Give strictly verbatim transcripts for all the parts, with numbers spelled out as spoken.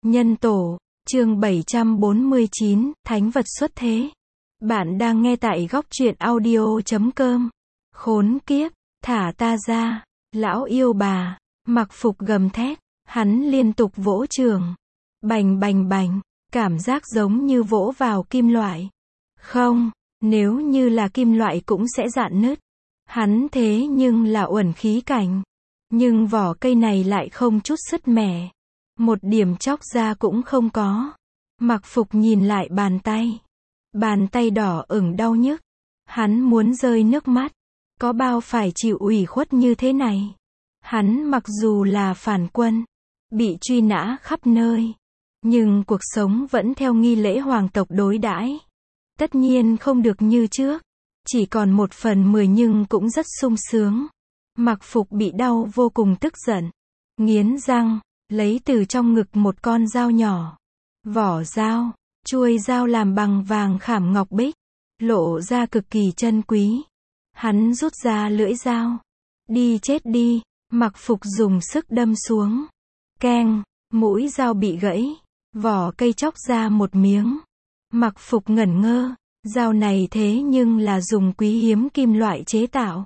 Nhân tổ, chương bảy trăm bốn mươi chín, Thánh vật xuất thế. Bạn đang nghe tại góc truyện audio chấm com. Khốn kiếp, thả ta ra, lão yêu bà, mặc phục gầm thét, hắn liên tục vỗ trường. Bành bành bành, cảm giác giống như vỗ vào kim loại. Không, nếu như là kim loại cũng sẽ rạn nứt. Hắn thế nhưng là uẩn khí cảnh. Nhưng vỏ cây này lại không chút sứt mẻ. Một điểm chóc ra cũng không có. Mặc phục nhìn lại bàn tay. Bàn tay đỏ ửng đau nhức. Hắn muốn rơi nước mắt. Có bao phải chịu ủy khuất như thế này. Hắn mặc dù là phản quân, bị truy nã khắp nơi, nhưng cuộc sống vẫn theo nghi lễ hoàng tộc đối đãi. Tất nhiên không được như trước. Chỉ còn một phần mười nhưng cũng rất sung sướng. Mặc phục bị đau vô cùng tức giận. Nghiến răng, lấy từ trong ngực một con dao nhỏ. Vỏ dao, chuôi dao làm bằng vàng khảm ngọc bích. Lộ ra cực kỳ chân quý. Hắn rút ra lưỡi dao. Đi chết đi, mặc phục dùng sức đâm xuống. Keng, mũi dao bị gãy. Vỏ cây chóc ra một miếng. Mặc phục ngẩn ngơ. Dao này thế nhưng là dùng quý hiếm kim loại chế tạo.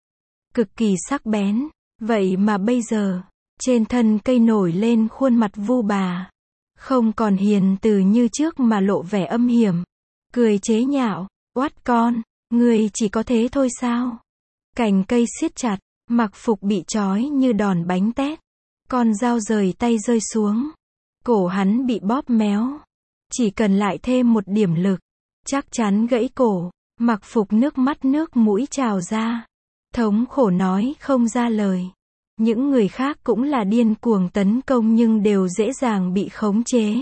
Cực kỳ sắc bén. Vậy mà bây giờ, trên thân cây nổi lên khuôn mặt Vu Bà. Không còn hiền từ như trước mà lộ vẻ âm hiểm. Cười chế nhạo, oát con, ngươi chỉ có thế thôi sao? Cành cây siết chặt, mặc phục bị trói như đòn bánh tét. Con dao rời tay rơi xuống. Cổ hắn bị bóp méo. Chỉ cần lại thêm một điểm lực, chắc chắn gãy cổ. Mặc phục nước mắt nước mũi trào ra. Thống khổ nói không ra lời. Những người khác cũng là điên cuồng tấn công nhưng đều dễ dàng bị khống chế.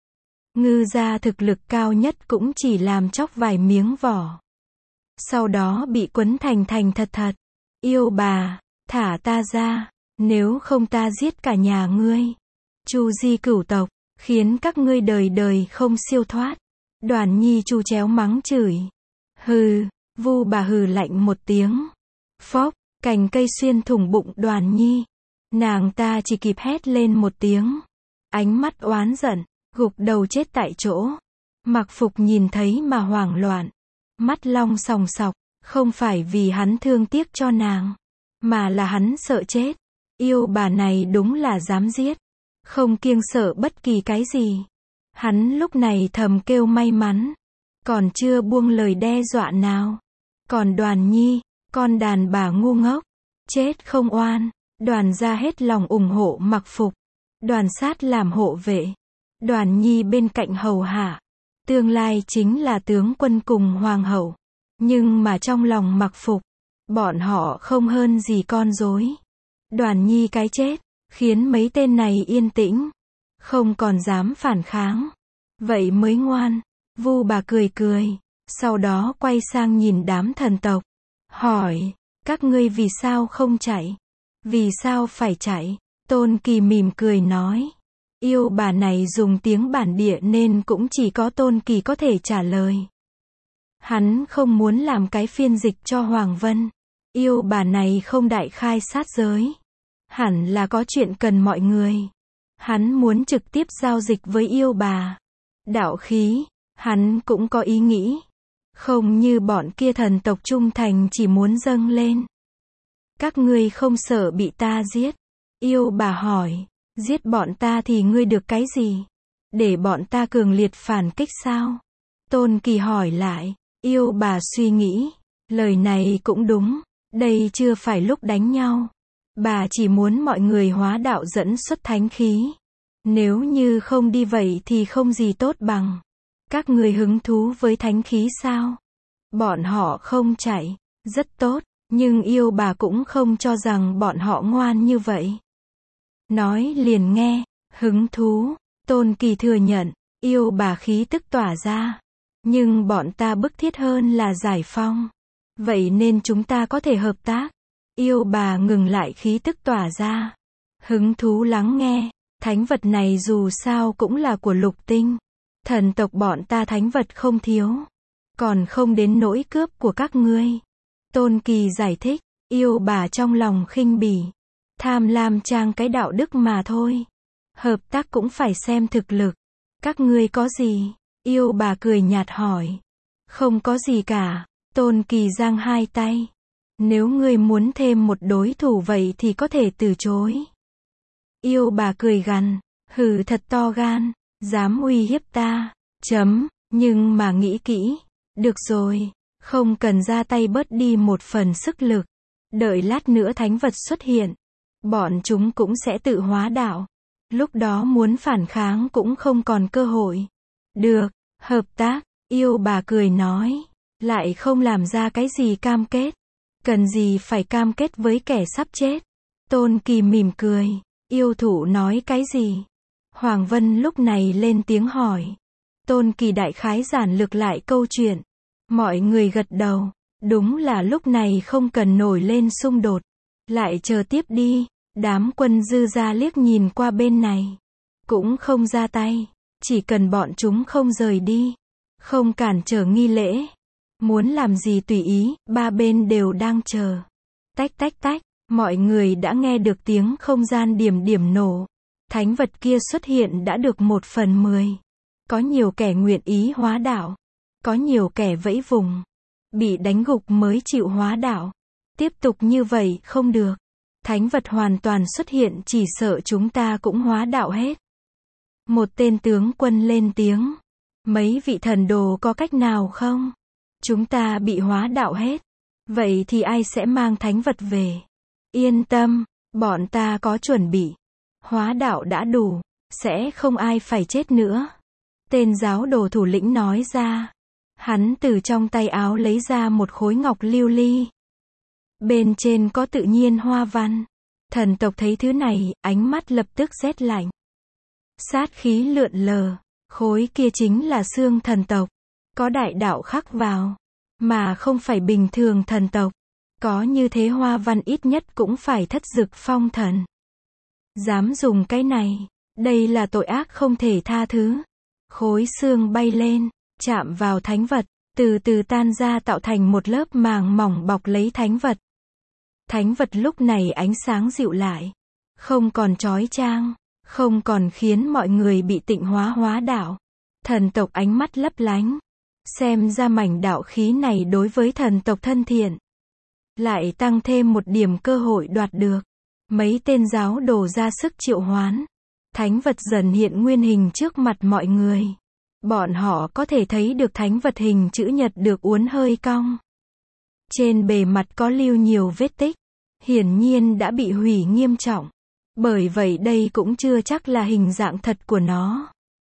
Ngư gia thực lực cao nhất cũng chỉ làm chóc vài miếng vỏ. Sau đó bị quấn thành thành thật thật. Yêu bà, thả ta ra, nếu không ta giết cả nhà ngươi. Chu di cửu tộc, khiến các ngươi đời đời không siêu thoát. Đoàn Nhi chu chéo mắng chửi. Hừ, Vu Bà hừ lạnh một tiếng. Phốc, cành cây xuyên thủng bụng Đoàn Nhi. Nàng ta chỉ kịp hét lên một tiếng. Ánh mắt oán giận, gục đầu chết tại chỗ. Mặc phục nhìn thấy mà hoảng loạn. Mắt long sòng sọc, không phải vì hắn thương tiếc cho nàng, mà là hắn sợ chết. Yêu bà này đúng là dám giết. Không kiêng sợ bất kỳ cái gì. Hắn lúc này thầm kêu may mắn. Còn chưa buông lời đe dọa nào. Còn Đoàn Nhi, con đàn bà ngu ngốc, chết không oan. Đoàn ra hết lòng ủng hộ mặc phục. Đoàn sát làm hộ vệ. Đoàn Nhi bên cạnh hầu hạ. Tương lai chính là tướng quân cùng hoàng hậu. Nhưng mà trong lòng mặc phục, bọn họ không hơn gì con rối. Đoàn Nhi cái chết, khiến mấy tên này yên tĩnh. Không còn dám phản kháng. Vậy mới ngoan. Vu Bà cười cười. Sau đó quay sang nhìn đám thần tộc. Hỏi, các ngươi vì sao không chạy? Vì sao phải chạy? Tôn Kỳ mỉm cười nói. Yêu bà này dùng tiếng bản địa nên cũng chỉ có Tôn Kỳ có thể trả lời. Hắn không muốn làm cái phiên dịch cho Hoàng Vân. Yêu bà này không đại khai sát giới. Hẳn là có chuyện cần mọi người. Hắn muốn trực tiếp giao dịch với yêu bà. Đạo khí, hắn cũng có ý nghĩ. Không như bọn kia thần tộc trung thành chỉ muốn dâng lên. Các ngươi không sợ bị ta giết? Yêu bà hỏi. Giết bọn ta thì ngươi được cái gì? Để bọn ta cường liệt phản kích sao? Tôn Kỳ hỏi lại. Yêu bà suy nghĩ. Lời này cũng đúng. Đây chưa phải lúc đánh nhau. Bà chỉ muốn mọi người hóa đạo dẫn xuất thánh khí. Nếu như không đi vậy thì không gì tốt bằng. Các người hứng thú với thánh khí sao? Bọn họ không chạy. Rất tốt. Nhưng yêu bà cũng không cho rằng bọn họ ngoan như vậy. Nói liền nghe. Hứng thú. Tôn Kỳ thừa nhận. Yêu bà khí tức tỏa ra. Nhưng bọn ta bức thiết hơn là giải phong. Vậy nên chúng ta có thể hợp tác. Yêu bà ngừng lại khí tức tỏa ra. Hứng thú lắng nghe. Thánh vật này dù sao cũng là của Lục Tinh. Thần tộc bọn ta thánh vật không thiếu. Còn không đến nỗi cướp của các ngươi. Tôn Kỳ giải thích. Yêu bà trong lòng khinh bỉ. Tham lam trang cái đạo đức mà thôi. Hợp tác cũng phải xem thực lực. Các ngươi có gì? Yêu bà cười nhạt hỏi. Không có gì cả. Tôn Kỳ giang hai tay. Nếu ngươi muốn thêm một đối thủ vậy thì có thể từ chối. Yêu bà cười gằn. Hừ, thật to gan. Dám uy hiếp ta. Chấm. Nhưng mà nghĩ kỹ. Được rồi. Không cần ra tay bớt đi một phần sức lực. Đợi lát nữa thánh vật xuất hiện. Bọn chúng cũng sẽ tự hóa đạo. Lúc đó muốn phản kháng cũng không còn cơ hội. Được. Hợp tác. Yêu bà cười nói. Lại không làm ra cái gì cam kết. Cần gì phải cam kết với kẻ sắp chết. Tôn Kỳ mỉm cười. Yêu thụ nói cái gì? Hoàng Vân lúc này lên tiếng hỏi. Tôn Kỳ đại khái giản lược lại câu chuyện. Mọi người gật đầu. Đúng là lúc này không cần nổi lên xung đột. Lại chờ tiếp đi. Đám quân dư ra liếc nhìn qua bên này. Cũng không ra tay. Chỉ cần bọn chúng không rời đi. Không cản trở nghi lễ. Muốn làm gì tùy ý, ba bên đều đang chờ. Tách tách tách, mọi người đã nghe được tiếng không gian điểm điểm nổ. Thánh vật kia xuất hiện đã được một phần mười. Có nhiều kẻ nguyện ý hóa đạo. Có nhiều kẻ vẫy vùng. Bị đánh gục mới chịu hóa đạo. Tiếp tục như vậy không được. Thánh vật hoàn toàn xuất hiện chỉ sợ chúng ta cũng hóa đạo hết. Một tên tướng quân lên tiếng. Mấy vị thần đồ có cách nào không? Chúng ta bị hóa đạo hết. Vậy thì ai sẽ mang thánh vật về? Yên tâm, bọn ta có chuẩn bị. Hóa đạo đã đủ, sẽ không ai phải chết nữa. Tên giáo đồ thủ lĩnh nói ra. Hắn từ trong tay áo lấy ra một khối ngọc lưu ly. Bên trên có tự nhiên hoa văn. Thần tộc thấy thứ này, ánh mắt lập tức rét lạnh. Sát khí lượn lờ. Khối kia chính là xương thần tộc. Có đại đạo khắc vào. Mà không phải bình thường thần tộc. Có như thế hoa văn ít nhất cũng phải thất dực phong thần. Dám dùng cái này. Đây là tội ác không thể tha thứ. Khối xương bay lên. Chạm vào thánh vật. Từ từ tan ra tạo thành một lớp màng mỏng bọc lấy thánh vật. Thánh vật lúc này ánh sáng dịu lại. Không còn chói chang. Không còn khiến mọi người bị tịnh hóa hóa đạo. Thần tộc ánh mắt lấp lánh. Xem ra mảnh đạo khí này đối với thần tộc thân thiện. Lại tăng thêm một điểm cơ hội đoạt được. Mấy tên giáo đồ ra sức triệu hoán. Thánh vật dần hiện nguyên hình trước mặt mọi người. Bọn họ có thể thấy được thánh vật hình chữ nhật được uốn hơi cong. Trên bề mặt có lưu nhiều vết tích. Hiển nhiên đã bị hủy nghiêm trọng. Bởi vậy đây cũng chưa chắc là hình dạng thật của nó.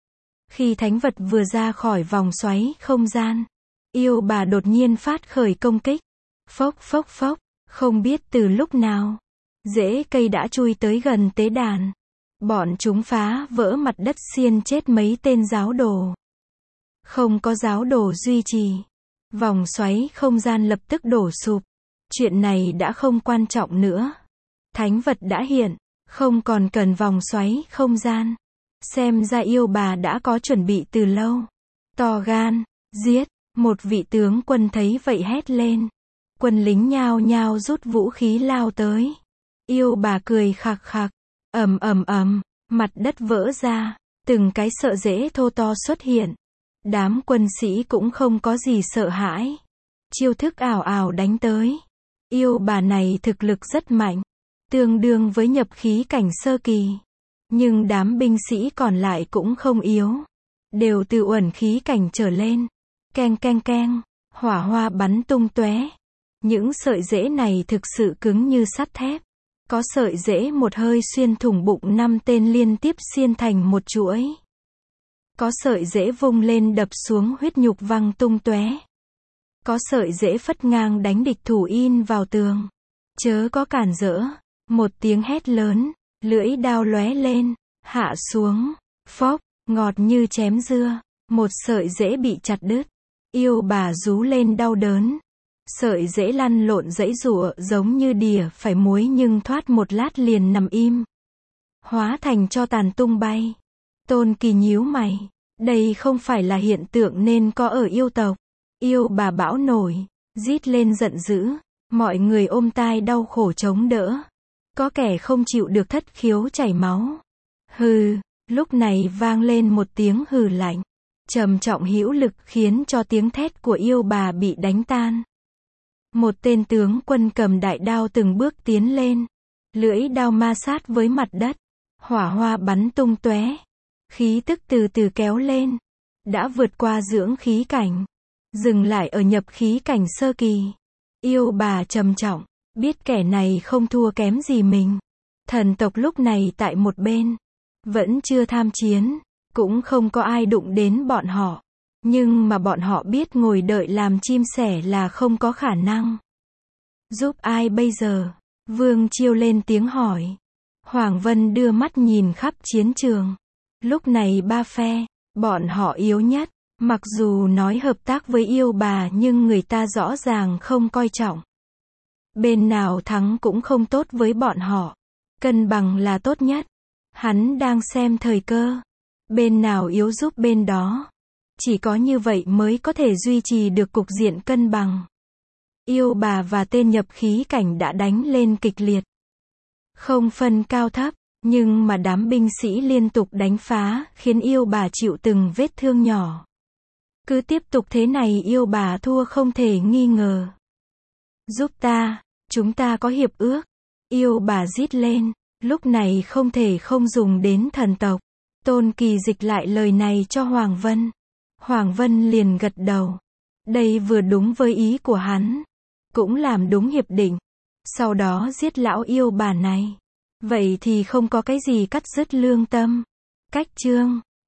Khi thánh vật vừa ra khỏi vòng xoáy không gian, yêu bà đột nhiên phát khởi công kích. Phốc phốc phốc, không biết từ lúc nào, rễ cây đã chui tới gần tế đàn. Bọn chúng phá vỡ mặt đất xiên chết mấy tên giáo đồ. Không có giáo đồ duy trì. Vòng xoáy không gian lập tức đổ sụp. Chuyện này đã không quan trọng nữa. Thánh vật đã hiện. Không còn cần vòng xoáy không gian. Xem ra yêu bà đã có chuẩn bị từ lâu. To gan, giết, một vị tướng quân thấy vậy hét lên. Quân lính nhao nhao rút vũ khí lao tới. Yêu bà cười khạc khạc, ầm ầm ầm, mặt đất vỡ ra, từng cái sợi rễ thô to xuất hiện. Đám quân sĩ cũng không có gì sợ hãi. Chiêu thức ảo ảo đánh tới. Yêu bà này thực lực rất mạnh. Tương đương với nhập khí cảnh sơ kỳ. Nhưng đám binh sĩ còn lại cũng không yếu. Đều từ uẩn khí cảnh trở lên. Keng keng keng, hỏa hoa bắn tung tóe. Những sợi rễ này thực sự cứng như sắt thép. Có sợi rễ một hơi xuyên thủng bụng năm tên liên tiếp xiên thành một chuỗi. Có sợi rễ vung lên đập xuống huyết nhục văng tung tóe. Có sợi rễ phất ngang đánh địch thủ in vào tường. Chớ có cản rỡ. Một tiếng hét lớn, lưỡi đao lóe lên, hạ xuống, phốc, ngọt như chém dưa, một sợi rễ bị chặt đứt. Yêu bà rú lên đau đớn. Sợi rễ lăn lộn giãy giụa giống như đỉa phải muối nhưng thoát một lát liền nằm im. Hóa thành tro tàn tung bay. Tôn Kỳ nhíu mày. Đây không phải là hiện tượng nên có ở yêu tộc. Yêu bà bão nổi, rít lên giận dữ. Mọi người ôm tai đau khổ chống đỡ. Có kẻ không chịu được thất khiếu chảy máu. Hừ, lúc này vang lên một tiếng hừ lạnh, trầm trọng hữu lực khiến cho tiếng thét của yêu bà bị đánh tan. Một tên tướng quân cầm đại đao từng bước tiến lên, lưỡi đao ma sát với mặt đất, hỏa hoa bắn tung tóe, khí tức từ từ kéo lên, đã vượt qua dưỡng khí cảnh, dừng lại ở nhập khí cảnh sơ kỳ. Yêu bà trầm trọng, biết kẻ này không thua kém gì mình. Thần tộc lúc này tại một bên, vẫn chưa tham chiến, cũng không có ai đụng đến bọn họ. Nhưng mà bọn họ biết ngồi đợi làm chim sẻ là không có khả năng. Giúp ai bây giờ? Vương Chiêu lên tiếng hỏi. Hoàng Vân đưa mắt nhìn khắp chiến trường. Lúc này ba phe, bọn họ yếu nhất. Mặc dù nói hợp tác với yêu bà nhưng người ta rõ ràng không coi trọng. Bên nào thắng cũng không tốt với bọn họ. Cân bằng là tốt nhất. Hắn đang xem thời cơ. Bên nào yếu giúp bên đó. Chỉ có như vậy mới có thể duy trì được cục diện cân bằng. Yêu bà và tên nhập khí cảnh đã đánh lên kịch liệt. Không phân cao thấp, nhưng mà đám binh sĩ liên tục đánh phá, khiến yêu bà chịu từng vết thương nhỏ. Cứ tiếp tục thế này yêu bà thua không thể nghi ngờ. Giúp ta, chúng ta có hiệp ước. Yêu bà rít lên, lúc này không thể không dùng đến thần tộc. Tôn Kỳ dịch lại lời này cho Hoàng Vân. Hoàng Vân liền gật đầu. Đây vừa đúng với ý của hắn. Cũng làm đúng hiệp định. Sau đó giết lão yêu bà này. Vậy thì không có cái gì cắt dứt lương tâm. Cách chương